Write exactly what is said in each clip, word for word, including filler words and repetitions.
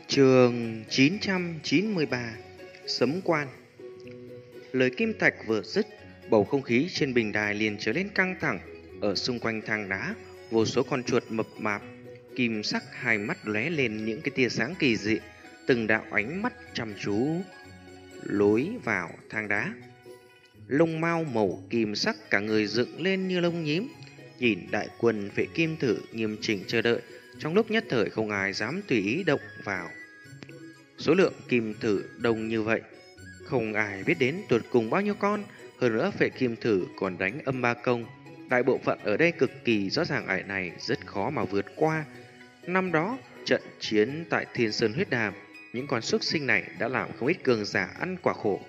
Chương chín trăm chín mươi ba. Sấm quan. Lời kim thạch vừa dứt, bầu không khí trên bình đài liền trở nên căng thẳng. Ở xung quanh thang đá, vô số con chuột mập mạp, kim sắc hai mắt lóe lên những cái tia sáng kỳ dị, từng đạo ánh mắt chăm chú lối vào thang đá. Lông mao màu kim sắc cả người dựng lên như lông nhím, nhìn đại quân vệ kim thử nghiêm chỉnh chờ đợi. Trong lúc nhất thời không ai dám tùy ý động vào. Số lượng kim thử đông như vậy, không ai biết đến tuột cùng bao nhiêu con. Hơn nữa vệ kim thử còn đánh âm ba công. Đại bộ phận ở đây cực kỳ rõ ràng, ải này rất khó mà vượt qua. Năm đó, trận chiến tại Thiên Sơn Huyết Đàm, những con súc sinh này đã làm không ít cường giả ăn quả khổ.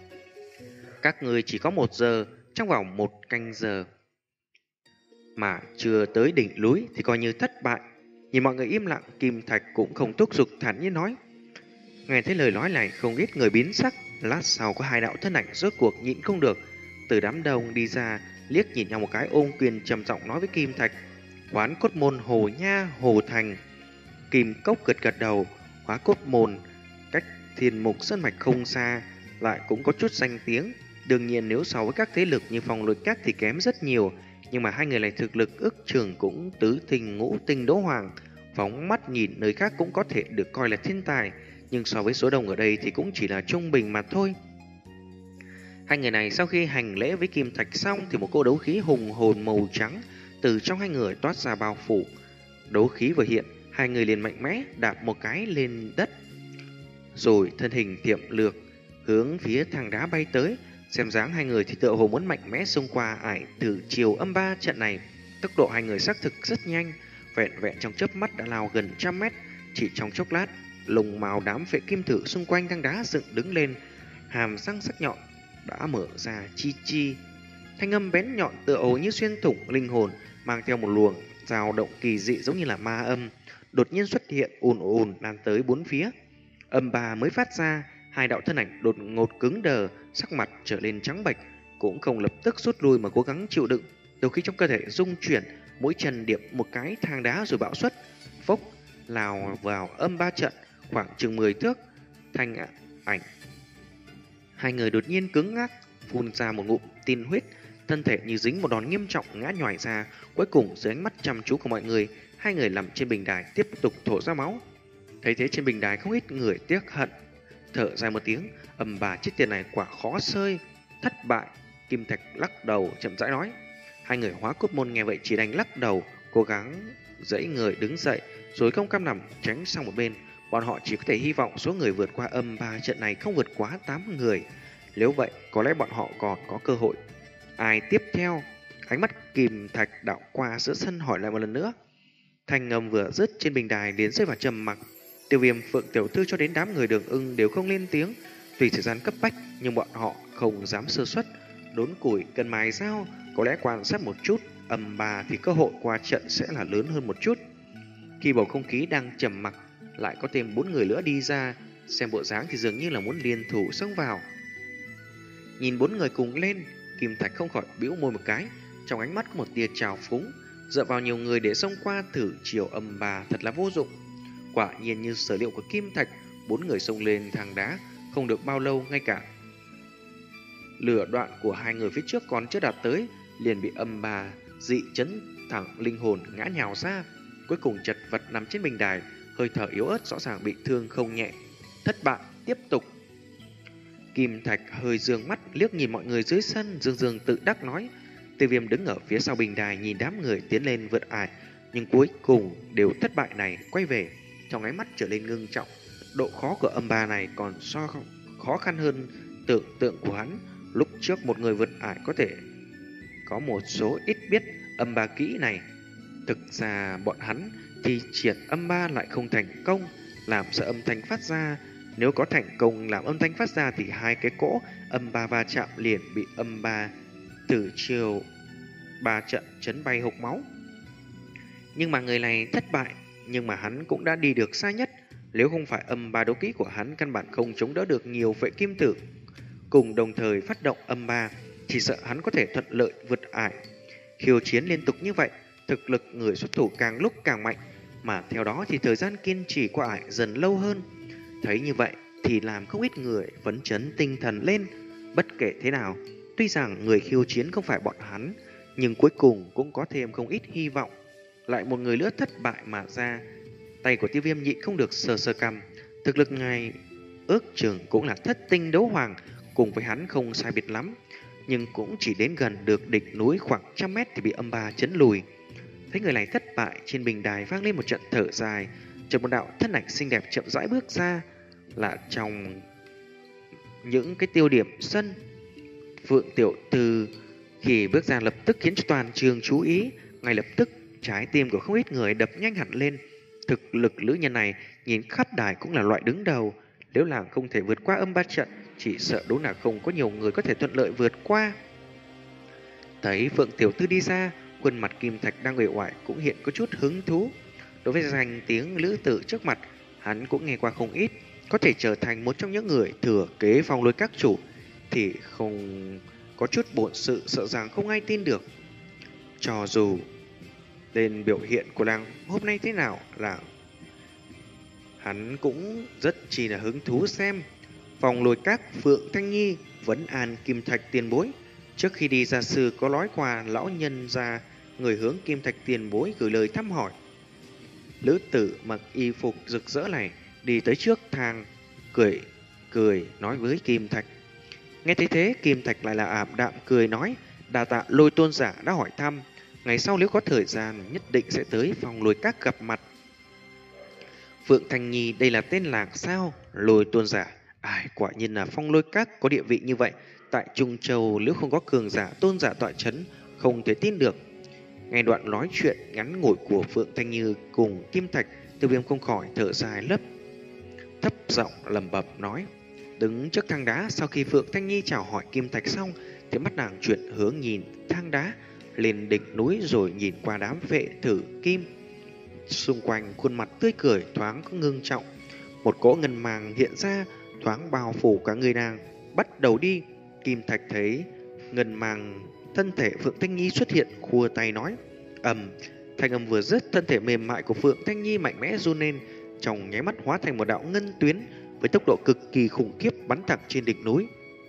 Các người chỉ có một giờ, trong vòng một canh giờ mà chưa tới đỉnh núi thì coi như thất bại. Nhìn mọi người im lặng, Kim Thạch cũng không thúc giục, thản nhiên nói. Nghe thấy lời nói này, không ít người biến sắc. Lát sau có hai đạo thân ảnh rốt cuộc nhịn không được, từ đám đông đi ra, liếc nhìn nhau một cái, ôm quyền trầm giọng nói với Kim Thạch. Quán cốt môn Hồ Nha, Hồ Thành. Kim Cốc gật gật đầu. Hóa cốt môn cách Thiên Mục Sơn Mạch không xa, lại cũng có chút danh tiếng. Đương nhiên nếu so với các thế lực như Phong Lôi Các thì kém rất nhiều, nhưng mà hai người này thực lực ước chừng cũng tứ tinh ngũ tinh đấu hoàng. Phóng mắt nhìn nơi khác cũng có thể được coi là thiên tài, nhưng so với số đông ở đây thì cũng chỉ là trung bình mà thôi. Hai người này sau khi hành lễ với Kim Thạch xong thì một cô đấu khí hùng hồn màu trắng từ trong hai người toát ra bao phủ. Đấu khí vừa hiện, hai người liền mạnh mẽ đạp một cái lên đất, rồi thân hình tiệm lược hướng phía thang đá bay tới. Xem dáng hai người thì tựa hồ muốn mạnh mẽ xông qua ải từ chiều âm ba trận này. Tốc độ hai người xác thực rất nhanh, vẹn vẹn trong chớp mắt đã lao gần trăm mét. Chỉ trong chốc lát, lồng màu đám vệ kim thử xung quanh thang đá dựng đứng lên, hàm răng sắc nhọn đã mở ra chi chi. Thanh âm bén nhọn tựa hồ như xuyên thủng linh hồn, mang theo một luồng dao động kỳ dị giống như là ma âm, đột nhiên xuất hiện ùn ùn lan tới bốn phía. Âm ba mới phát ra, hai đạo thân ảnh đột ngột cứng đờ, sắc mặt trở lên trắng bệch, cũng không lập tức rút lui mà cố gắng chịu đựng. Đầu khi trong cơ thể rung chuyển, mỗi chân điệp một cái thang đá rồi bạo xuất, phốc lao vào âm ba trận khoảng chừng mười thước. Thanh ảnh hai người đột nhiên cứng ngắc, phun ra một ngụm tiên huyết, thân thể như dính một đòn nghiêm trọng ngã nhòi ra. Cuối cùng dưới ánh mắt chăm chú của mọi người, hai người nằm trên bình đài tiếp tục thổ ra máu. Thấy thế trên bình đài không ít người tiếc hận, thở dài một tiếng. Âm bà chết tiền này quả khó xơi, thất bại. Kim Thạch lắc đầu chậm rãi nói. Hai người hóa cốt môn nghe vậy chỉ đành lắc đầu, cố gắng dãy người đứng dậy, rồi không cam nằm tránh sang một bên. Bọn họ chỉ có thể hy vọng số người vượt qua âm ba trận này không vượt quá tám người. Nếu vậy có lẽ bọn họ còn có cơ hội. Ai tiếp theo? Ánh mắt Kim Thạch đảo qua giữa sân hỏi lại một lần nữa. Thanh âm vừa dứt, trên bình đài liền rơi vào trầm mặc. Tiêu Viêm, Phượng Tiểu Thư cho đến đám người Đường Ưng đều không lên tiếng. Tùy thời gian cấp bách, nhưng bọn họ không dám sơ suất. Đốn củi cần mài dao, có lẽ quan sát một chút âm ba thì cơ hội qua trận sẽ là lớn hơn một chút. Khi bầu không khí đang trầm mặc, lại có thêm bốn người nữa đi ra, xem bộ dáng thì dường như là muốn liên thủ xông vào. Nhìn bốn người cùng lên, Kim Thạch không khỏi bĩu môi một cái, trong ánh mắt có một tia trào phúng. Dựa vào nhiều người để xông qua thử chiều âm ba thật là vô dụng. Quả nhiên như sở liệu của Kim Thạch, bốn người xông lên thang đá không được bao lâu, ngay cả lửa đoạn của hai người phía trước còn chưa đạt tới, liền bị âm ba dị chấn thẳng linh hồn ngã nhào ra. Cuối cùng chật vật nằm trên bình đài, hơi thở yếu ớt, rõ ràng bị thương không nhẹ. Thất bại, tiếp tục. Kim Thạch hơi dương mắt liếc nhìn mọi người dưới sân, dương dương tự đắc nói. Tiêu Viêm đứng ở phía sau bình đài nhìn đám người tiến lên vượt ải, nhưng cuối cùng đều thất bại này quay về, trong ánh mắt trở lên ngưng trọng. Độ khó của âm ba này còn so khó khăn hơn tưởng tượng của hắn. Lúc trước một người vượt ải có thể có một số ít biết âm ba kỹ này. Thực ra bọn hắn thì triển âm ba lại không thành công, làm sợ âm thanh phát ra. Nếu có thành công làm âm thanh phát ra thì hai cái cỗ âm ba va chạm liền bị âm ba từ chiều ba trận chấn bay hộc máu. Nhưng mà người này thất bại, nhưng mà hắn cũng đã đi được xa nhất. Nếu không phải âm ba đấu kỹ của hắn căn bản không chống đỡ được nhiều vệ kim tử cùng đồng thời phát động âm ba, chỉ sợ hắn có thể thuận lợi vượt ải. Khiêu chiến liên tục như vậy, thực lực người xuất thủ càng lúc càng mạnh. mà theo đó thì thời gian kiên trì của ải dần lâu hơn. Thấy như vậy thì làm không ít người phấn chấn tinh thần lên. Bất kể thế nào, tuy rằng người khiêu chiến không phải bọn hắn, nhưng cuối cùng cũng có thêm không ít hy vọng. Lại một người nữa thất bại mà ra. Tay của Tiêu Viêm nhịn không được sờ sờ cằm. Thực lực này ước chừng cũng là thất tinh đấu hoàng, cùng với hắn không sai biệt lắm, nhưng cũng chỉ đến gần được đỉnh núi khoảng trăm mét thì bị âm ba chấn lùi. Thấy người này thất bại, trên bình đài vang lên một trận thở dài. Chợt một đạo thân ảnh xinh đẹp chậm rãi bước ra, là trong những cái tiêu điểm sân. Phượng tiểu thư khi bước ra lập tức khiến cho toàn trường chú ý. Ngay lập tức trái tim của không ít người đập nhanh hẳn lên. Thực lực nữ nhân này nhìn khắp đài cũng là loại đứng đầu. Nếu làng không thể vượt qua âm ba trận, chỉ sợ đúng là không có nhiều người có thể thuận lợi vượt qua. Thấy Phượng tiểu thư đi ra, khuôn mặt Kim Thạch đang uể oải cũng hiện có chút hứng thú. Đối với danh tiếng lữ tử trước mặt, hắn cũng nghe qua không ít. Có thể trở thành một trong những người thừa kế phong lôi các chủ thì không có chút bổn sự, sợ rằng không ai tin được. Cho dù lên biểu hiện của làng hôm nay thế nào là hắn cũng rất chỉ là hứng thú xem. Phong lôi các Phượng Thanh Nhi vấn an Kim Thạch tiền bối. Trước khi đi gia sư có nói qua lão nhân ra người hướng Kim Thạch tiền bối gửi lời thăm hỏi. Lữ tử mặc y phục rực rỡ này đi tới trước thang, cười cười nói với Kim Thạch. Nghe thấy thế, Kim Thạch lại là ảm đạm cười nói, đa tạ Lôi tôn giả đã hỏi thăm, ngày sau nếu có thời gian nhất định sẽ tới Phong lôi các gặp mặt. Phượng Thanh Nhi đây là tên làng sao? Lôi tôn giả, ai quả nhiên là Phong lôi các có địa vị như vậy, tại Trung Châu nếu không có cường giả tôn giả tọa chấn không thể tin được. Nghe đoạn nói chuyện ngắn ngủi của Phượng Thanh Như cùng Kim Thạch, Tiêu Viêm không khỏi thở dài lấp thấp giọng lẩm bẩm nói. Đứng trước thang đá, sau khi Phượng Thanh Nhi chào hỏi Kim Thạch xong thì mắt nàng chuyển hướng nhìn thang đá lên đỉnh núi, rồi nhìn qua đám vệ thử kim xung quanh. Khuôn mặt tươi cười thoáng có ngưng trọng, một cỗ ngân màng hiện ra thoáng bao phủ cả người nàng. Bắt đầu đi. Kim Thạch thấy ngân màng thân thể Phượng Thanh Nhi xuất hiện, khua tay nói. Ầm, thanh âm vừa dứt, thân thể mềm mại của Phượng Thanh Nhi mạnh mẽ run lên, trong nháy mắt hóa thành một đạo ngân tuyến với tốc độ cực kỳ khủng khiếp bắn thẳng trên đỉnh núi.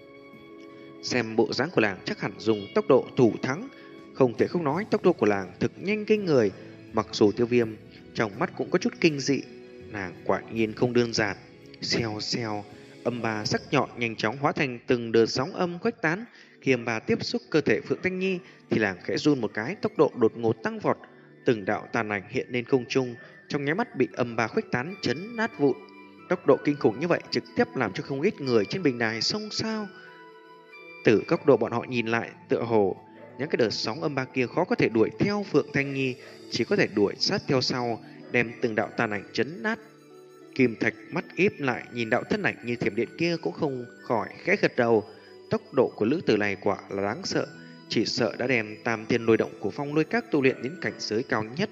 Xem bộ dáng của làng chắc hẳn dùng tốc độ thủ thắng, không thể không nói tốc độ của làng thực nhanh kinh người. Mặc dù Tiêu Viêm trong mắt cũng có chút kinh dị, nàng quả nhiên không đơn giản. Xèo xèo, âm ba sắc nhọn nhanh chóng hóa thành từng đợt sóng âm khuếch tán. Khi âm ba tiếp xúc cơ thể Phượng Thanh Nhi thì làng khẽ run một cái, tốc độ đột ngột tăng vọt, từng đạo tàn ảnh hiện lên không trung, trong nháy mắt bị âm ba khuếch tán chấn nát vụn. Tốc độ kinh khủng như vậy trực tiếp làm cho không ít người trên bình đài xôn xao. Từ góc độ bọn họ nhìn lại, tựa hồ những cái đợt sóng âm ba kia khó có thể đuổi theo Phượng Thanh Nhi, chỉ có thể đuổi sát theo sau, đem từng đạo tàn ảnh chấn nát. Kim Thạch mắt íp lại nhìn đạo thân ảnh như thiểm điện kia cũng không khỏi khẽ gật đầu. Tốc độ của lữ tử này quả là đáng sợ, chỉ sợ đã đem tam thiên lôi động của Phong lôi các tu luyện đến cảnh giới cao nhất.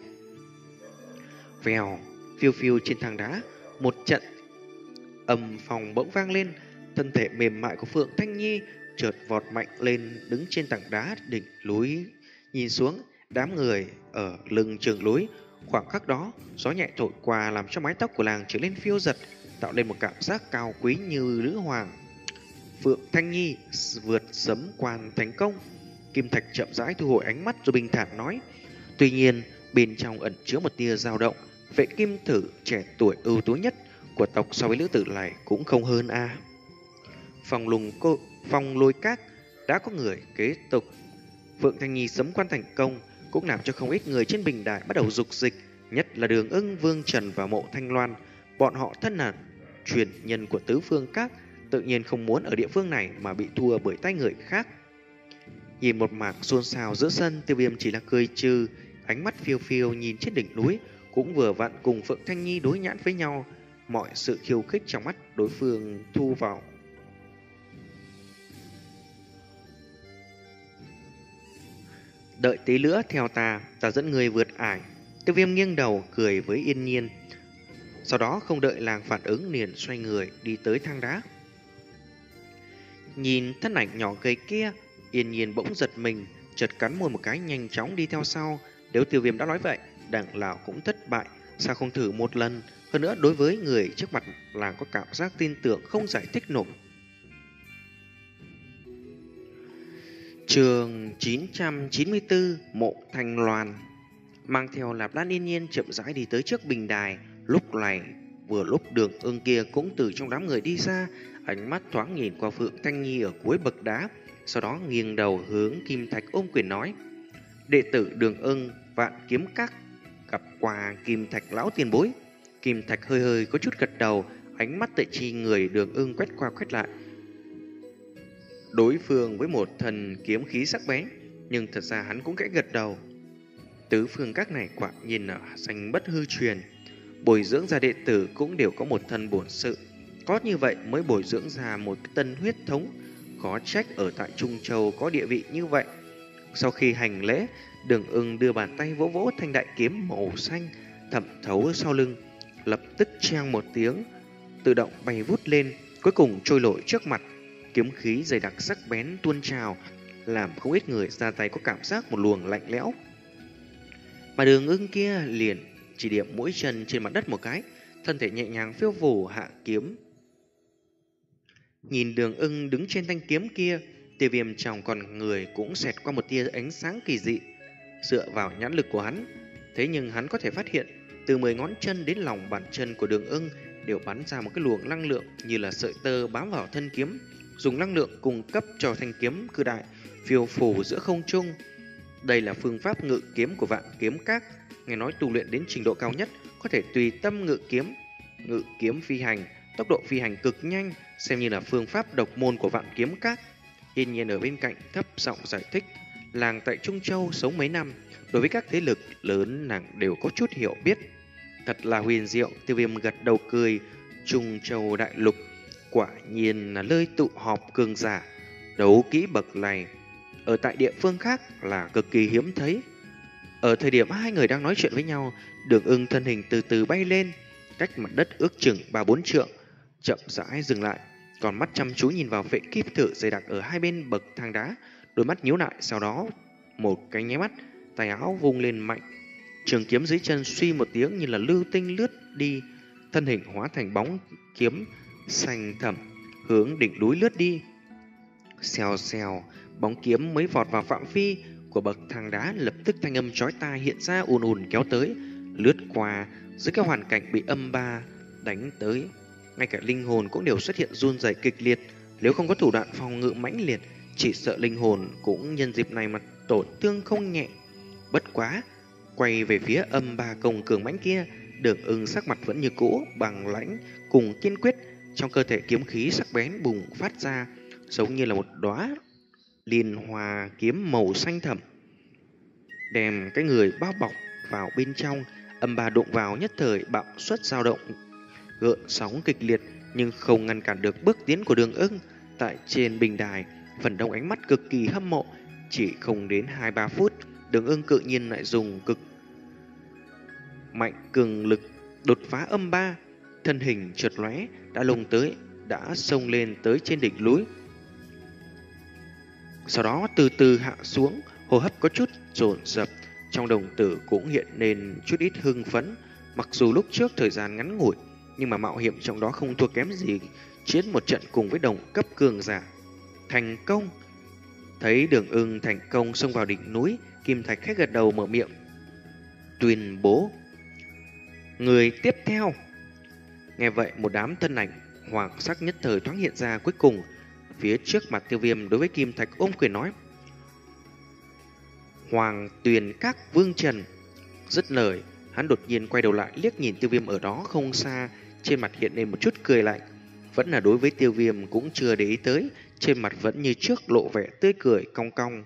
Vèo, phiêu phiêu trên thang đá, một trận âm phòng bỗng vang lên, thân thể mềm mại của Phượng Thanh Nhi chợt vọt mạnh lên, đứng trên tảng đá đỉnh núi. Nhìn xuống, đám người ở lưng chừng núi. Khoảng khắc đó, gió nhẹ thổi qua làm cho mái tóc của làng trở lên phiêu giật, tạo nên một cảm giác cao quý như nữ hoàng. Phượng Thanh Nhi vượt sấm quan thành công. Kim Thạch chậm rãi thu hồi ánh mắt rồi bình thản nói. Tuy nhiên, bên trong ẩn chứa một tia dao động. Vệ kim thử trẻ tuổi ưu tú nhất của tộc so với lữ tử này cũng không hơn a. À. Phong lùng cô, phong lôi các đã có người kế tục. Phượng Thanh Nhi sấm quan thành công cũng làm cho không ít người trên bình đài bắt đầu dục dịch, nhất là Đường Ưng, Vương Trần và Mộ Thanh Loan. Bọn họ thân là truyền nhân của tứ phương các, tự nhiên không muốn ở địa phương này mà bị thua bởi tay người khác. Nhìn một mạc xôn xao giữa sân, Tiêu Viêm chỉ là cười trừ, ánh mắt phiêu phiêu nhìn trên đỉnh núi, cũng vừa vặn cùng Phượng Thanh Nhi đối nhãn với nhau. Mọi sự khiêu khích trong mắt đối phương thu vào. Đợi tí nữa theo ta, ta dẫn người vượt ải. Tiêu Viêm nghiêng đầu cười với Yên Nhiên. Sau đó không đợi làng phản ứng liền xoay người đi tới thang đá. Nhìn thân ảnh nhỏ gầy kia, Yên Nhiên bỗng giật mình, chợt cắn môi một cái nhanh chóng đi theo sau. Nếu Tiêu Viêm đã nói vậy, đằng nào cũng thất bại. Sao không thử một lần? Hơn nữa đối với người trước mặt là có cảm giác tin tưởng không giải thích nổi. Chương chín trăm chín mươi tư, Mộ Thanh Loan. Mang theo Lạp Lan yên nhiên chậm rãi đi tới trước bình đài. Lúc này vừa lúc Đường Ưng kia cũng từ trong đám người đi ra, ánh mắt thoáng nhìn qua Phượng Thanh Nhi ở cuối bậc đá, sau đó nghiêng đầu hướng Kim Thạch ôm quyền nói: đệ tử Đường Ưng, Vạn Kiếm Các gặp qua Kim Thạch lão tiền bối. Kim Thạch hơi hơi có chút gật đầu, ánh mắt tại chi người Đường Ưng quét qua quét lại. Đối phương với một thần kiếm khí sắc bén, nhưng thật ra hắn cũng kẽ gật đầu. Tứ phương các này quả nhiên là danh bất hư truyền, bồi dưỡng ra đệ tử cũng đều có một thân bổn sự, có như vậy mới bồi dưỡng ra một tân huyết thống, khó trách ở tại Trung Châu có địa vị như vậy. Sau khi hành lễ, Đường Ưng đưa bàn tay vỗ vỗ thanh đại kiếm màu xanh thẩm thấu sau lưng, lập tức treng một tiếng, tự động bay vút lên, cuối cùng trôi nổi trước mặt. Kiếm khí dày đặc sắc bén tuôn trào, làm không ít người ra tay có cảm giác một luồng lạnh lẽo. Mà Đường Ưng kia liền chỉ điểm mũi chân trên mặt đất một cái, thân thể nhẹ nhàng phiêu phù hạ kiếm. Nhìn Đường Ưng đứng trên thanh kiếm kia, Tiêu Viêm trong con người cũng xẹt qua một tia ánh sáng kỳ dị. Dựa vào nhãn lực của hắn, thế nhưng hắn có thể phát hiện từ mười ngón chân đến lòng bàn chân của Đường Ưng đều bắn ra một cái luồng năng lượng như là sợi tơ bám vào thân kiếm, dùng năng lượng cung cấp cho thanh kiếm cự đại phiêu phù giữa không trung. Đây là phương pháp ngự kiếm của Vạn Kiếm Các, nghe nói tu luyện đến trình độ cao nhất có thể tùy tâm ngự kiếm, ngự kiếm phi hành, tốc độ phi hành cực nhanh, xem như là phương pháp độc môn của Vạn Kiếm Các. Hiên nhiên ở bên cạnh thấp giọng giải thích, làng tại Trung Châu sống mấy năm, đối với các thế lực lớn nàng đều có chút hiểu biết. Thật là huyền diệu. Tiêu Viêm gật đầu cười. Trung Châu đại lục quả nhiên là nơi tụ họp cường giả đấu kỹ bậc này, ở tại địa phương khác là cực kỳ hiếm thấy. Ở thời điểm hai người đang nói chuyện với nhau, Đường Ưng thân hình từ từ bay lên, cách mặt đất ước chừng ba bốn trượng, chậm rãi dừng lại, còn mắt chăm chú nhìn vào vệ kim tự dày đặc ở hai bên bậc thang đá, đôi mắt nhíu lại, sau đó một cái nháy mắt, tay áo vung lên mạnh, trường kiếm dưới chân suy một tiếng như là lưu tinh lướt đi, thân hình hóa thành bóng kiếm xanh thẳm hướng đỉnh núi lướt đi. Xèo xèo, bóng kiếm mới vọt vào phạm vi của bậc thang đá, lập tức thanh âm chói tai hiện ra ùn ùn kéo tới, lướt qua dưới cái hoàn cảnh bị âm ba đánh tới, ngay cả linh hồn cũng đều xuất hiện run rẩy kịch liệt. Nếu không có thủ đoạn phòng ngự mãnh liệt, chỉ sợ linh hồn cũng nhân dịp này mà tổn thương không nhẹ. Bất quá, quay về phía âm ba công cường mãnh kia, Đường Ưng sắc mặt vẫn như cũ, bằng lãnh cùng kiên quyết, trong cơ thể kiếm khí sắc bén bùng phát ra, giống như là một đóa liên hoa kiếm màu xanh thẳm, đem cái người bao bọc vào bên trong. Âm ba đụng vào nhất thời bạo suất dao động, gợn sóng kịch liệt, nhưng không ngăn cản được bước tiến của Đường Ưng. Tại trên bình đài, phần đông ánh mắt cực kỳ hâm mộ. Chỉ không đến hai ba phút, Đường Ưng tự nhiên lại dùng cực mạnh cường lực đột phá âm ba, thân hình chợt lóe đã lùng tới, đã xông lên tới trên đỉnh núi, sau đó từ từ hạ xuống, hô hấp có chút dồn dập, trong đồng tử cũng hiện lên chút ít hưng phấn. Mặc dù lúc trước thời gian ngắn ngủi, nhưng mà mạo hiểm trong đó không thua kém gì chiến một trận cùng với đồng cấp cường giả. Thành công! Thấy Đường Ưng thành công xông vào đỉnh núi, Kim Thạch khẽ gật đầu mở miệng tuyên bố: người tiếp theo. Nghe vậy, một đám thân ảnh hoàng sắc nhất thời thoáng hiện ra. Cuối cùng phía trước mặt Tiêu Viêm đối với Kim Thạch ôm quyền nói: Hoàng Tuyền Các Vương Trần. Dứt lời, hắn đột nhiên quay đầu lại liếc nhìn Tiêu Viêm ở đó không xa, trên mặt hiện lên một chút cười lạnh. Vẫn là đối với Tiêu Viêm cũng chưa để ý tới, trên mặt vẫn như trước lộ vẻ tươi cười cong cong.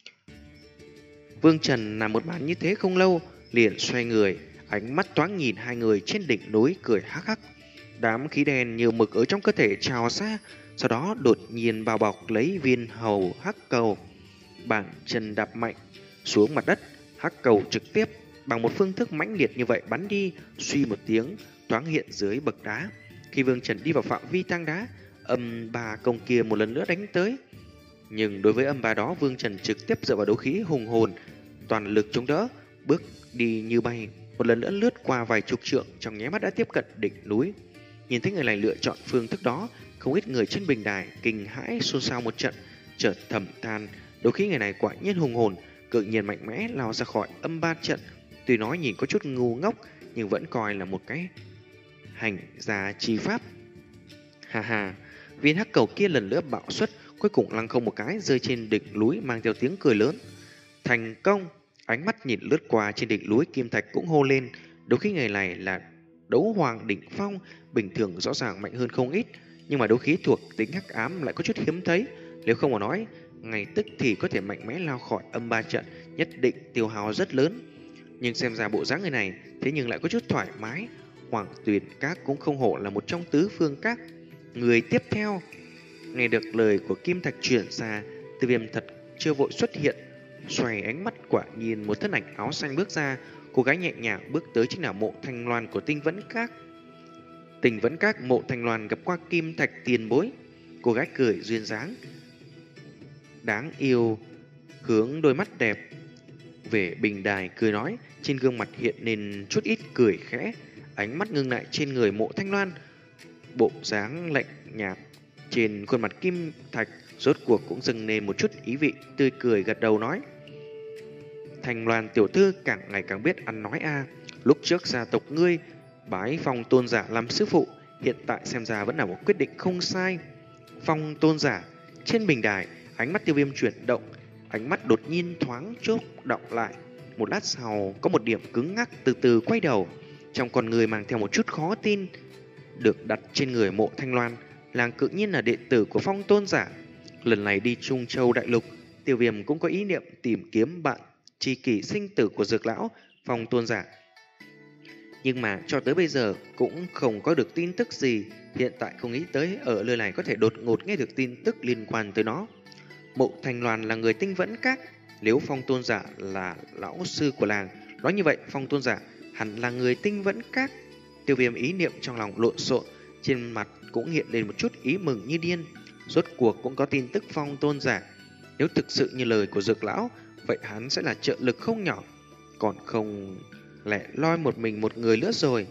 Vương Trần làm một màn như thế không lâu, liền xoay người, ánh mắt thoáng nhìn hai người trên đỉnh núi, cười hắc hắc. Đám khí đen nhiều mực ở trong cơ thể trào ra, sau đó đột nhiên bao bọc lấy viên hầu hắc cầu. Bàn chân đạp mạnh xuống mặt đất, hắc cầu trực tiếp bằng một phương thức mãnh liệt như vậy bắn đi, suy một tiếng thoáng hiện dưới bậc đá. Khi Vương Trần đi vào phạm vi tang đá, âm ba công kia một lần nữa đánh tới. Nhưng đối với âm ba đó, Vương Trần trực tiếp dựa vào đấu khí hùng hồn, toàn lực chống đỡ, bước đi như bay. một lần nữa lướt qua vài chục trượng, trong nháy mắt đã tiếp cận đỉnh núi. Nhìn thấy người này lựa chọn phương thức đó, không ít người trên bình đài kinh hãi xôn xao một trận, chợt thầm than, đôi khi người này quả nhiên hùng hồn, cự nhiên mạnh mẽ lao ra khỏi âm ba trận. Tuy nói nhìn có chút ngu ngốc, nhưng vẫn coi là một cái hành gia chi pháp. Hà hà, viên hắc cầu kia lần nữa bạo xuất, cuối cùng lăng không một cái rơi trên đỉnh núi, mang theo tiếng cười lớn. Thành công! Ánh mắt nhìn lướt qua trên đỉnh núi, Kim Thạch cũng hô lên. Đôi khi người này là đấu hoàng đỉnh phong, bình thường rõ ràng mạnh hơn không ít, nhưng mà đấu khí thuộc tính hắc ám lại có chút hiếm thấy. Nếu không mà nói, ngay tức thì có thể mạnh mẽ lao khỏi âm ba trận, nhất định tiêu hao rất lớn. Nhưng xem ra bộ dáng người này thế nhưng lại có chút thoải mái. Hoàng Tuyền Các cũng không hổ là một trong tứ phương các. Người tiếp theo, nghe được lời của Kim Thạch chuyển ra, Tiêu Viêm thật chưa vội xuất hiện, xoay ánh mắt quả nhìn một thân ảnh áo xanh bước ra. Cô gái nhẹ nhàng bước tới chính là Mộ Thanh Loan của Tinh Vẫn Các. Tinh Vẫn Các Mộ Thanh Loan gặp qua Kim Thạch tiền bối. Cô gái cười duyên dáng đáng yêu, hướng đôi mắt đẹp về bình đài cười nói, trên gương mặt hiện lên chút ít cười khẽ, ánh mắt ngưng lại trên người Mộ Thanh Loan. Bộ dáng lạnh nhạt trên khuôn mặt Kim Thạch rốt cuộc cũng dâng lên một chút ý vị, tươi cười gật đầu nói: Thanh Loan tiểu thư càng ngày càng biết ăn nói a. Lúc trước gia tộc ngươi bái Phong tôn giả làm sư phụ, hiện tại xem ra vẫn là một quyết định không sai. Phong tôn giả. Trên bình đài, ánh mắt Tiêu Viêm chuyển động, ánh mắt đột nhiên thoáng chốc động lại. Một lát sau, có một điểm cứng ngắc từ từ quay đầu, trong con người mang theo một chút khó tin. Được đặt trên người Mộ Thanh Loan, làng cự nhiên là đệ tử của Phong tôn giả. Lần này đi Trung Châu đại lục, Tiêu Viêm cũng có ý niệm tìm kiếm bạn tri kỷ sinh tử của Dược lão Phong tôn giả. Nhưng mà cho tới bây giờ cũng không có được tin tức gì. Hiện tại không nghĩ tới ở nơi này có thể đột ngột nghe được tin tức liên quan tới nó. Mộ Thanh Loan là người Tinh Vẫn Các, nếu Phong tôn giả là lão sư của làng, nói như vậy Phong tôn giả hẳn là người Tinh Vẫn Các. Tiêu Viêm ý niệm trong lòng lộn xộn, trên mặt cũng hiện lên một chút ý mừng như điên. Rốt cuộc cũng có tin tức Phong tôn giả. Nếu thực sự như lời của Dược lão, vậy hắn sẽ là trợ lực không nhỏ, còn không lẻ loi một mình một người nữa rồi.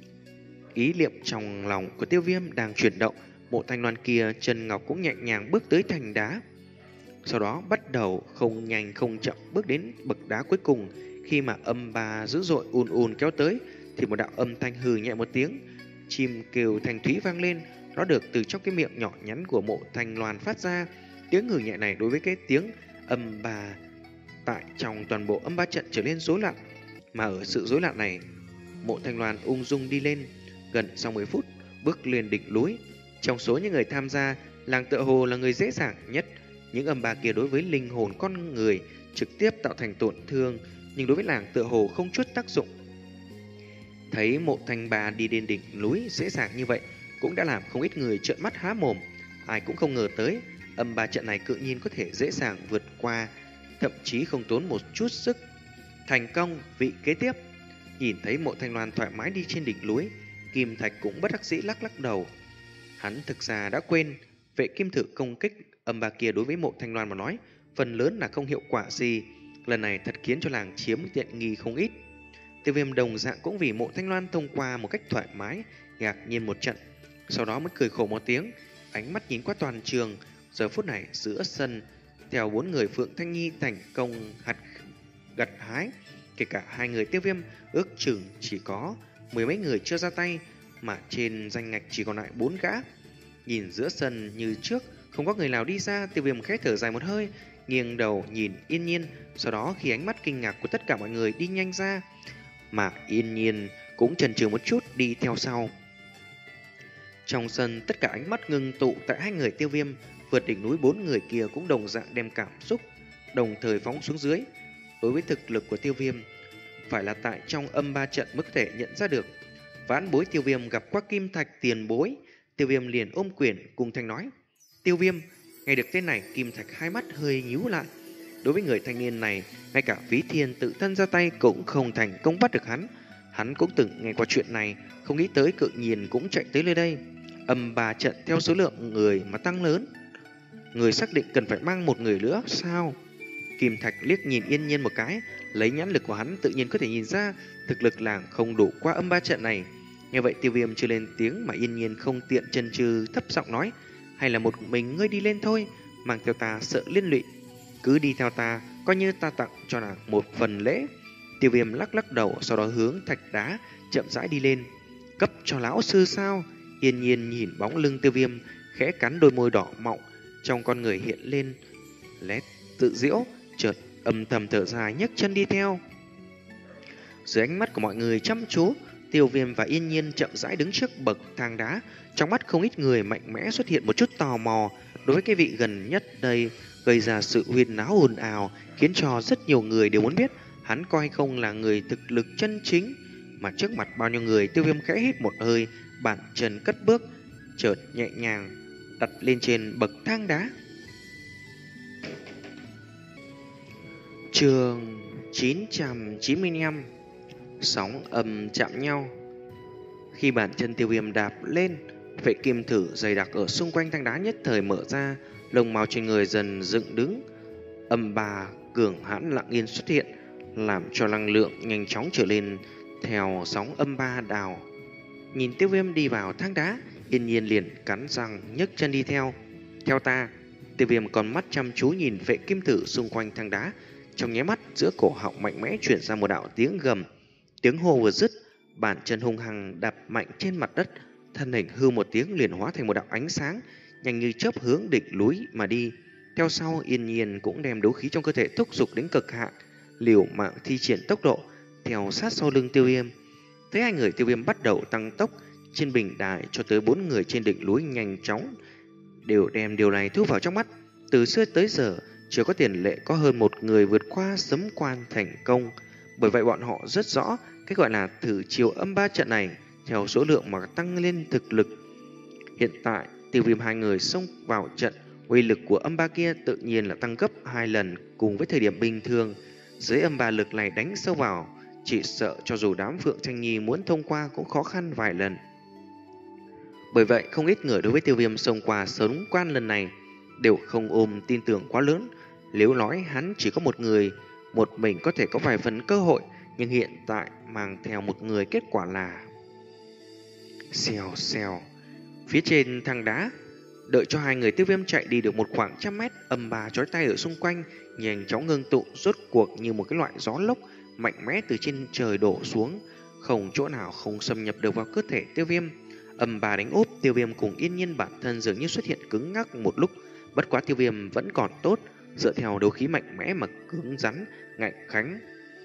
Ý niệm trong lòng của Tiêu Viêm đang chuyển động, Mộ Thanh Loan kia chân ngọc cũng nhẹ nhàng bước tới thành đá. Sau đó bắt đầu không nhanh không chậm bước đến bậc đá cuối cùng. Khi mà âm ba dữ dội ùn ùn kéo tới, thì một đạo âm thanh hừ nhẹ một tiếng, chim kêu thanh thúy vang lên. Nó được từ trong cái miệng nhỏ nhắn của Mộ Thanh Loan phát ra. Tiếng hừ nhẹ này đối với cái tiếng âm ba tại trong toàn bộ âm ba trận trở nên rối loạn. Mà ở sự rối loạn này, Mộ Thanh Loan ung dung đi lên. Gần sau mười phút bước lên đỉnh núi. Trong số những người tham gia, làng tựa hồ là người dễ dàng nhất. Những âm ba kia đối với linh hồn con người trực tiếp tạo thành tổn thương, nhưng đối với làng tựa hồ không chút tác dụng. Thấy Mộ Thanh Ba đi đến đỉnh núi dễ dàng như vậy, cũng đã làm không ít người trợn mắt há mồm. Ai cũng không ngờ tới âm ba trận này cự nhiên có thể dễ dàng vượt qua, thậm chí không tốn một chút sức. Thành công, vị kế tiếp. Nhìn thấy Mộ Thanh Loan thoải mái đi trên đỉnh núi, Kim Thạch cũng bất đắc dĩ lắc lắc đầu. Hắn thực ra đã quên, vệ kim thử công kích âm ba kia đối với Mộ Thanh Loan mà nói, phần lớn là không hiệu quả gì. Lần này thật khiến cho làng chiếm tiện nghi không ít. Tiêu Viêm đồng dạng cũng vì Mộ Thanh Loan thông qua một cách thoải mái, ngạc nhiên một trận. Sau đó mới cười khổ một tiếng, ánh mắt nhìn qua toàn trường. Giờ phút này giữa sân, theo bốn người Phượng Thanh Nhi thành công hạt gặt hái, kể cả hai người Tiêu Viêm ước chừng chỉ có mười mấy người chưa ra tay, mà trên danh ngạch chỉ còn lại bốn gã. Nhìn giữa sân như trước không có người nào đi ra, Tiêu Viêm khẽ thở dài một hơi, nghiêng đầu nhìn Yên Nhiên. Sau đó khi ánh mắt kinh ngạc của tất cả mọi người đi nhanh ra, mà Yên Nhiên cũng chần chừ một chút đi theo sau. Trong sân tất cả ánh mắt ngưng tụ tại hai người Tiêu Viêm. Vượt đỉnh núi, bốn người kia cũng đồng dạng đem cảm xúc đồng thời phóng xuống dưới. Đối với thực lực của Tiêu Viêm, phải là tại trong âm ba trận mới có thể nhận ra được. Vãn bối Tiêu Viêm gặp qua Kim Thạch tiền bối. Tiêu Viêm liền ôm quyền cùng thanh nói. Tiêu Viêm. Nghe được tên này, Kim Thạch hai mắt hơi nhíu lại. Đối với người thanh niên này, ngay cả Phí Thiên tự thân ra tay cũng không thành công bắt được hắn. Hắn cũng từng nghe qua chuyện này, không nghĩ tới cự nhiên cũng chạy tới nơi đây. Âm ba trận theo số lượng người mà tăng lớn, người xác định cần phải mang một người nữa sao? Kim Thạch liếc nhìn Yên Nhiên một cái, lấy nhãn lực của hắn tự nhiên có thể nhìn ra thực lực làng không đủ qua âm ba trận này. Nghe vậy Tiêu Viêm chưa lên tiếng mà Yên Nhiên không tiện chần chừ thấp giọng nói, hay là một mình ngươi đi lên thôi, mang theo ta sợ liên lụy, cứ đi theo ta, coi như ta tặng cho nàng một phần lễ. Tiêu Viêm lắc lắc đầu, sau đó hướng thạch đá chậm rãi đi lên. Cấp cho lão sư sao? Yên Nhiên nhìn bóng lưng Tiêu Viêm, khẽ cắn đôi môi đỏ mọng, trong con người hiện lên lét tự diễu, chợt âm thầm thở dài nhấc chân đi theo. Dưới ánh mắt của mọi người chăm chú, Tiêu Viêm và Yên Nhiên chậm rãi đứng trước bậc thang đá. Trong mắt không ít người mạnh mẽ xuất hiện một chút tò mò đối với cái vị gần nhất đây, gây ra sự huyên náo ồn ào, khiến cho rất nhiều người đều muốn biết hắn có hay không là người thực lực chân chính. Mà trước mặt bao nhiêu người, Tiêu Viêm khẽ hít một hơi, bàn chân cất bước, chợt nhẹ nhàng đặt lên trên bậc thang đá. Chương chín trăm chín mươi lăm. Sóng âm chạm nhau. Khi bàn chân Tiêu Viêm đạp lên, vệ kim thử dày đặc ở xung quanh thang đá nhất thời mở ra, lông mao trên người dần dựng đứng. Âm bà cường hãn lặng yên xuất hiện, làm cho năng lượng nhanh chóng trở lên theo sóng âm ba đào. Nhìn Tiêu Viêm đi vào thang đá, Yên Nhiên liền cắn răng nhấc chân đi theo. Theo ta. Tiêu Viêm còn mắt chăm chú nhìn vệ kim thử xung quanh thang đá. Trong nháy mắt, giữa cổ họng mạnh mẽ chuyển ra một đạo tiếng gầm. Tiếng hô vừa dứt, bàn chân hung hăng đạp mạnh trên mặt đất, thân hình hư một tiếng liền hóa thành một đạo ánh sáng, nhanh như chớp hướng đỉnh núi mà đi. Theo sau, Yên Nhiên cũng đem đấu khí trong cơ thể thúc giục đến cực hạn, liều mạng thi triển tốc độ, theo sát sau lưng Tiêu Viêm. Thấy hai người Tiêu Viêm bắt đầu tăng tốc, trên bình đài cho tới bốn người trên đỉnh núi nhanh chóng đều đem điều này thu vào trong mắt. Từ xưa tới giờ, chưa có tiền lệ có hơn một người vượt qua sấm quan thành công. Bởi vậy bọn họ rất rõ cái gọi là thử chiều âm ba trận này theo số lượng mà tăng lên thực lực. Hiện tại, Tiêu Viêm hai người xông vào trận, uy lực của âm ba kia tự nhiên là tăng gấp hai lần cùng với thời điểm bình thường. Dưới âm ba lực này đánh sâu vào, chỉ sợ cho dù đám Phượng Tranh Nhi muốn thông qua cũng khó khăn vài lần. Bởi vậy, không ít người đối với Tiêu Viêm xông qua sớm quan lần này đều không ôm tin tưởng quá lớn. Nếu nói hắn chỉ có một người, một mình có thể có vài phần cơ hội, nhưng hiện tại mang theo một người kết quả là xèo xèo. Phía trên thang đá, đợi cho hai người Tiêu Viêm chạy đi được một khoảng trăm mét, âm bà chói tay ở xung quanh nhanh chóng ngưng tụ, rốt cuộc như một cái loại gió lốc mạnh mẽ từ trên trời đổ xuống, không chỗ nào không xâm nhập được vào cơ thể Tiêu Viêm. Âm bà đánh úp, Tiêu Viêm cùng Yên Nhiên bản thân dường như xuất hiện cứng ngắc một lúc. Bất quá Tiêu Viêm vẫn còn tốt, dựa theo đấu khí mạnh mẽ mà cứng rắn, ngạnh kháng.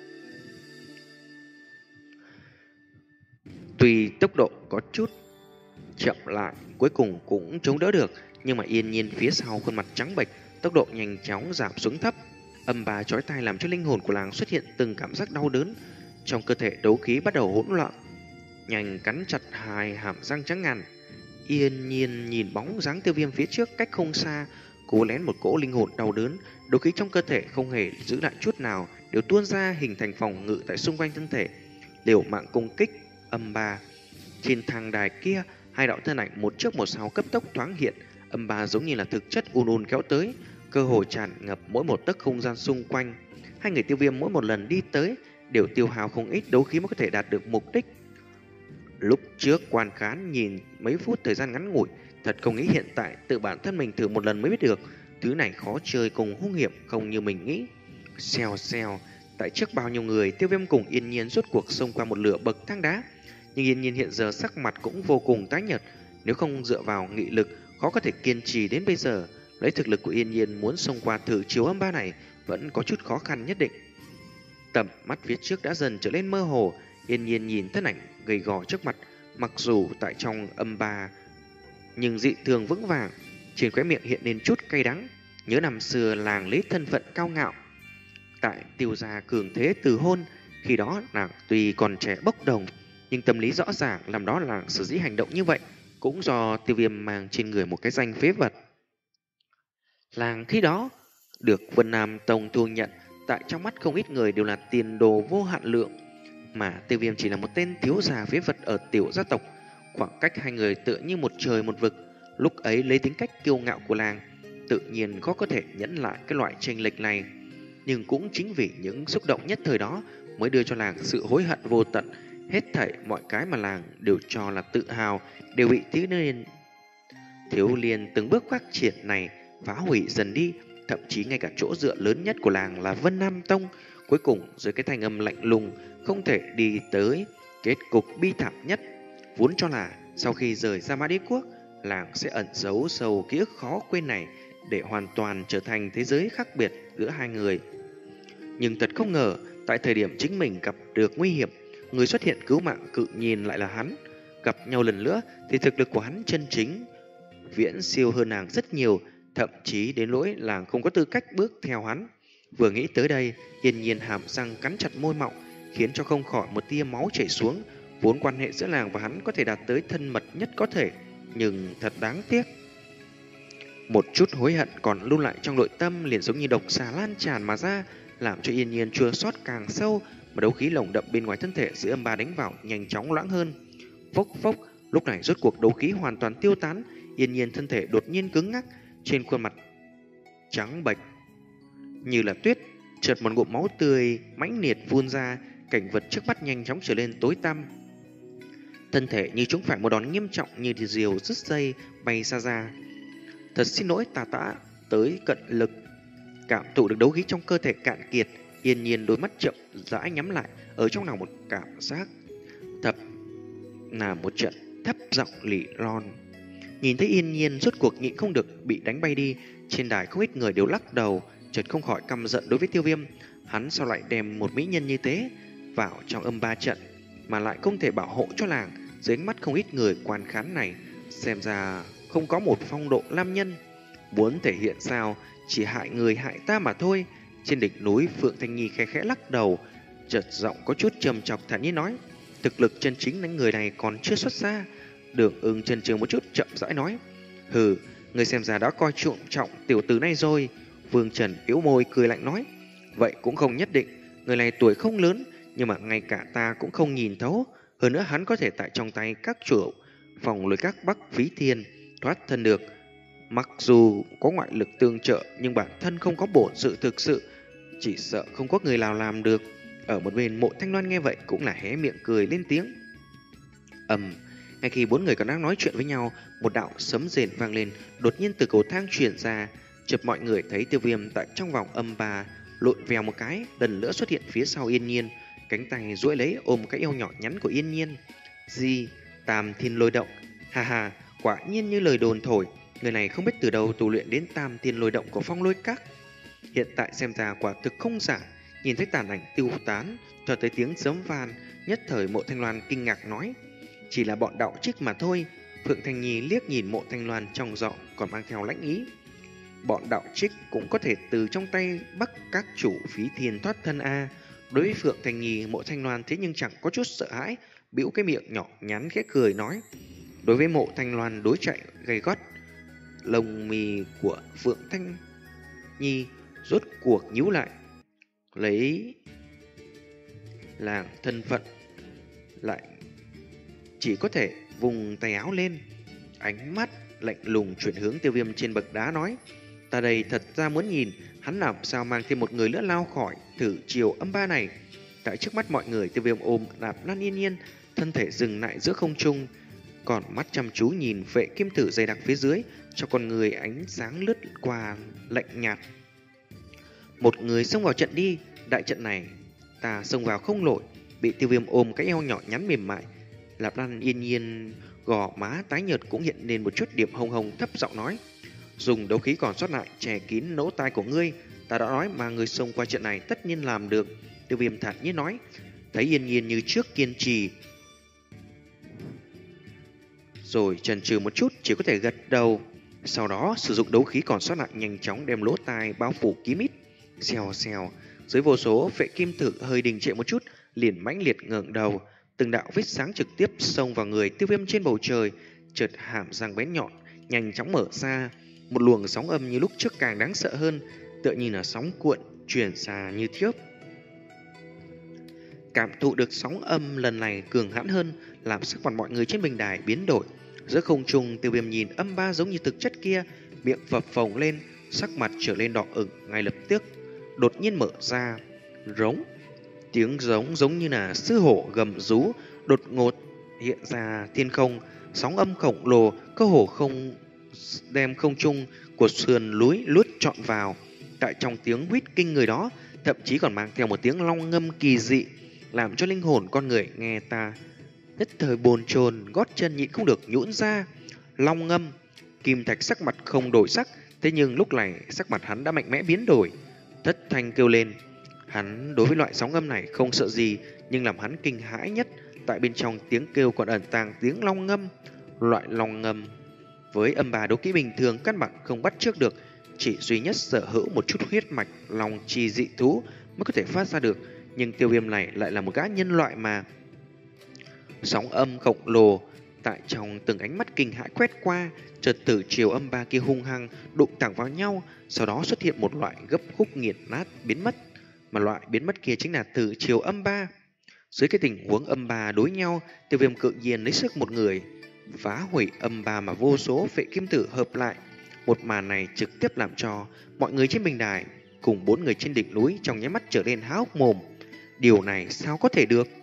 Tuy tốc độ có chút chậm lại, cuối cùng cũng chống đỡ được, nhưng mà Yên Nhiên phía sau khuôn mặt trắng bệch, tốc độ nhanh chóng giảm xuống thấp. Âm bà chói tai làm cho linh hồn của làng xuất hiện từng cảm giác đau đớn, trong cơ thể đấu khí bắt đầu hỗn loạn, nhanh cắn chặt hai hàm răng trắng ngần. Yên Nhiên nhìn bóng dáng Tiêu Viêm phía trước cách không xa, cố lén một cỗ linh hồn đau đớn, đấu khí trong cơ thể không hề giữ lại chút nào, đều tuôn ra hình thành phòng ngự tại xung quanh thân thể, liều mạng công kích âm ba. Trên thang đài kia, hai đạo thân ảnh một trước một sau cấp tốc thoáng hiện, âm ba giống như là thực chất ùn ùn kéo tới, cơ hồ tràn ngập mỗi một tấc không gian xung quanh. Hai người Tiêu Viêm mỗi một lần đi tới đều tiêu hao không ít đấu khí mới có thể đạt được mục đích. Lúc trước quan khán nhìn mấy phút thời gian ngắn ngủi, thật không nghĩ hiện tại tự bản thân mình thử một lần mới biết được thứ này khó chơi cùng hung hiểm không như mình nghĩ. Xèo xèo, tại trước bao nhiêu người, Tiêu Viêm cùng Yên Nhiên rốt cuộc xông qua một lửa bậc thang đá. Nhưng Yên Nhiên hiện giờ sắc mặt cũng vô cùng tái nhợt, nếu không dựa vào nghị lực khó có thể kiên trì đến bây giờ. Lấy thực lực của Yên Nhiên muốn xông qua thử chiếu âm ba này vẫn có chút khó khăn nhất định. Tầm mắt phía trước đã dần trở lên mơ hồ, Yên Nhiên nhìn thân ảnh gầy gò trước mặt, mặc dù tại trong âm ba nhưng dị thường vững vàng, trên khóe miệng hiện lên chút cay đắng, nhớ năm xưa làng lấy thân phận cao ngạo tại Tiêu gia cường thế từ hôn, khi đó nàng tuy còn trẻ bốc đồng, nhưng tâm lý rõ ràng làm đó là sở dĩ hành động như vậy cũng do Tiêu Viêm mang trên người một cái danh phế vật. Làng khi đó được Vân Nam Tông thu nhận, tại trong mắt không ít người đều là tiền đồ vô hạn lượng, mà Tiêu Viêm chỉ là một tên thiếu già phế vật ở tiểu gia tộc. Khoảng cách hai người tựa như một trời một vực. Lúc ấy lấy tính cách kiêu ngạo của làng, tự nhiên khó có thể nhẫn lại cái loại chênh lệch này. Nhưng cũng chính vì những xúc động nhất thời đó mới đưa cho làng sự hối hận vô tận. Hết thảy mọi cái mà làng đều cho là tự hào đều bị thiếu niên thiếu liên từng bước phát triển này phá hủy dần đi. Thậm chí ngay cả chỗ dựa lớn nhất của làng là Vân Nam Tông, cuối cùng dưới cái thanh âm lạnh lùng không thể đi tới kết cục bi thảm nhất. Vốn cho là sau khi rời ra Mã Đế Quốc, làng sẽ ẩn giấu sâu ký ức khó quên này để hoàn toàn trở thành thế giới khác biệt giữa hai người. Nhưng thật không ngờ, tại thời điểm chính mình gặp được nguy hiểm, người xuất hiện cứu mạng cự nhiên lại là hắn. Gặp nhau lần nữa thì thực lực của hắn chân chính viễn siêu hơn nàng rất nhiều, thậm chí đến nỗi làng không có tư cách bước theo hắn. Vừa nghĩ tới đây, Yên Nhiên hàm răng cắn chặt môi mọng, khiến cho không khỏi một tia máu chảy xuống. Vốn quan hệ giữa làng và hắn có thể đạt tới thân mật nhất có thể, nhưng thật đáng tiếc. Một chút hối hận còn lưu lại trong nội tâm liền giống như độc xà lan tràn mà ra, làm cho Yên Nhiên chua xót càng sâu, mà đấu khí lồng đậm bên ngoài thân thể dưới âm ba đánh vào nhanh chóng loãng hơn. Phốc phốc, lúc này rốt cuộc đấu khí hoàn toàn tiêu tán, Yên Nhiên thân thể đột nhiên cứng ngắc, trên khuôn mặt trắng bệch như là tuyết, chợt một ngụm máu tươi mãnh liệt phun ra, cảnh vật trước mắt nhanh chóng trở nên tối tăm. Thân thể như chúng phải một đòn nghiêm trọng như diều rứt dây bay xa ra. Thật xin lỗi, ta đã tới cận lực. Cảm thụ được đấu khí trong cơ thể cạn kiệt, Yên Nhiên đôi mắt chậm rãi nhắm lại, ở trong lòng một cảm giác thập là một trận thấp giọng lỉ lon. Nhìn thấy Yên Nhiên rốt cuộc nhịn không được bị đánh bay đi, trên đài không ít người đều lắc đầu, chợt không khỏi căm giận đối với Tiêu Viêm. Hắn sao lại đem một mỹ nhân như thế vào trong âm ba trận mà lại không thể bảo hộ cho làng? Dưới ánh mắt không ít người quan khán này, xem ra không có một phong độ nam nhân. Muốn thể hiện sao, chỉ hại người hại ta mà thôi. Trên đỉnh núi, Phượng Thanh Nhi khẽ khẽ lắc đầu, chợt giọng có chút trầm trọc thản nhiên nói: thực lực chân chính đánh người này còn chưa xuất ra. Đường Ưng chần chừ một chút chậm rãi nói: hừ, người xem ra đã coi trọng trọng tiểu tử này rồi. Vương Trần yếu môi cười lạnh nói: vậy cũng không nhất định, người này tuổi không lớn, nhưng mà ngay cả ta cũng không nhìn thấu. Hơn nữa hắn có thể tại trong tay các chủ phòng lôi các Bắc Phí Thiên thoát thân được. Mặc dù có ngoại lực tương trợ, nhưng bản thân không có bổn sự thực sự, chỉ sợ không có người nào làm được. Ở một bên Mộ Thanh Loan nghe vậy cũng là hé miệng cười lên tiếng. Ầm, ngay khi bốn người còn đang nói chuyện với nhau, một đạo sấm rền vang lên, đột nhiên từ cầu thang truyền ra. Chợt mọi người thấy Tiêu Viêm tại trong vòng âm ba lộn vèo một cái, lần nữa xuất hiện phía sau Yên Nhiên, cánh tay duỗi lấy ôm cái eo nhỏ nhắn của Yên Nhiên. Gì? Tam Thiên Lôi Động? Ha ha, quả nhiên như lời đồn thổi, người này không biết từ đâu tu luyện đến Tam Thiên Lôi Động của Phong Lôi Các. Hiện tại xem ra quả thực không giả. Nhìn thấy tàn ảnh tiêu tán, cho tới tiếng sấm van, nhất thời Mộ Thanh Loan kinh ngạc nói: chỉ là bọn đạo trích mà thôi. Phượng Thanh Nhi liếc nhìn Mộ Thanh Loan trong giọng còn mang theo lãnh ý. Bọn đạo trích cũng có thể từ trong tay bắt các chủ Phí Thiên thoát thân a. Đối với Phượng Thanh Nhi, Mộ Thanh Loan thế nhưng chẳng có chút sợ hãi, bĩu cái miệng nhỏ nhắn khẽ cười nói. Đối với Mộ Thanh Loan đối chạy gay gót, lông mì của Phượng Thanh Nhi rốt cuộc nhíu lại, lấy làng thân phận lại chỉ có thể vùng tay áo lên, ánh mắt lạnh lùng chuyển hướng Tiêu Viêm trên bậc đá nói: ta đây thật ra muốn nhìn hắn làm sao mang thêm một người nữa lao khỏi thử chiều âm ba này. Tại trước mắt mọi người, Tiêu Viêm ôm Nạp Lan Yên Nhiên, thân thể dừng lại giữa không trung, còn mắt chăm chú nhìn vệ kim tử dày đặc phía dưới, cho con người ánh sáng lướt qua lạnh nhạt. Một người xông vào trận đi, đại trận này ta xông vào không nổi. Bị Tiêu Viêm ôm cái eo nhỏ nhắn mềm mại, Nạp Lan Yên Nhiên gò má tái nhợt cũng hiện lên một chút điểm hồng hồng, thấp giọng nói: dùng đấu khí còn sót lại che kín lỗ tai của ngươi. Ta đã nói mà người xông qua trận này tất nhiên làm được. Tiêu Viêm thản nhiên nói. Thấy Yên Nhiên như trước kiên trì, rồi chần chừ một chút, chỉ có thể gật đầu. Sau đó sử dụng đấu khí còn sót lại nhanh chóng đem lỗ tai bao phủ kín mít. Xèo xèo, dưới vô số vệ kim tử hơi đình trệ một chút, liền mãnh liệt ngẩng đầu, từng đạo vết sáng trực tiếp xông vào người Tiêu Viêm trên bầu trời. Chợt hàm răng bén nhọn nhanh chóng mở ra, một luồng sóng âm như lúc trước càng đáng sợ hơn, tựa như là sóng cuộn truyền xa như chớp. Cảm thụ được sóng âm lần này cường hãn hơn, làm sắc mặt mọi người trên bình đài biến đổi. Giữa không trung, Tiêu Viêm nhìn âm ba giống như thực chất kia, miệng phập phồng lên, sắc mặt trở lên đỏ ửng ngay lập tức. đột nhiên mở ra. Rống. Tiếng giống giống như là sư hổ gầm rú đột ngột hiện ra thiên không, sóng âm khổng lồ cơ hồ không đem không trung của sườn núi luốt trọn vào. Tại trong tiếng huýt kinh người đó, thậm chí còn mang theo một tiếng long ngâm kỳ dị, làm cho linh hồn con người nghe ta nhất thời bồn chồn, gót chân nhịn không được nhũn ra. Long ngâm. Kim Thạch sắc mặt không đổi sắc, thế nhưng lúc này sắc mặt hắn đã mạnh mẽ biến đổi, thất thanh kêu lên. Hắn đối với loại sóng âm này không sợ gì, nhưng làm hắn kinh hãi nhất, tại bên trong tiếng kêu còn ẩn tàng tiếng long ngâm. Loại long ngâm với âm bà đấu kỹ bình thường căn bản không bắt trước được, chỉ duy nhất sở hữu một chút huyết mạch long chi dị thú mới có thể phát ra được, nhưng Tiêu Viêm này lại là một gã nhân loại mà. Sóng âm khổng lồ tại trong từng ánh mắt kinh hãi quét qua, chợt từ chiều âm ba kia hung hăng đụng thẳng vào nhau, sau đó xuất hiện một loại gấp khúc nghiền nát biến mất, mà loại biến mất kia chính là từ chiều âm ba. Dưới cái tình huống âm ba đối nhau, Tiêu Viêm cự nhiên lấy sức một người phá hủy âm ba mà vô số phệ kim tử hợp lại. Một màn này trực tiếp làm cho mọi người trên bình đài cùng bốn người trên đỉnh núi trong nháy mắt trở nên há hốc mồm. Điều này sao có thể được?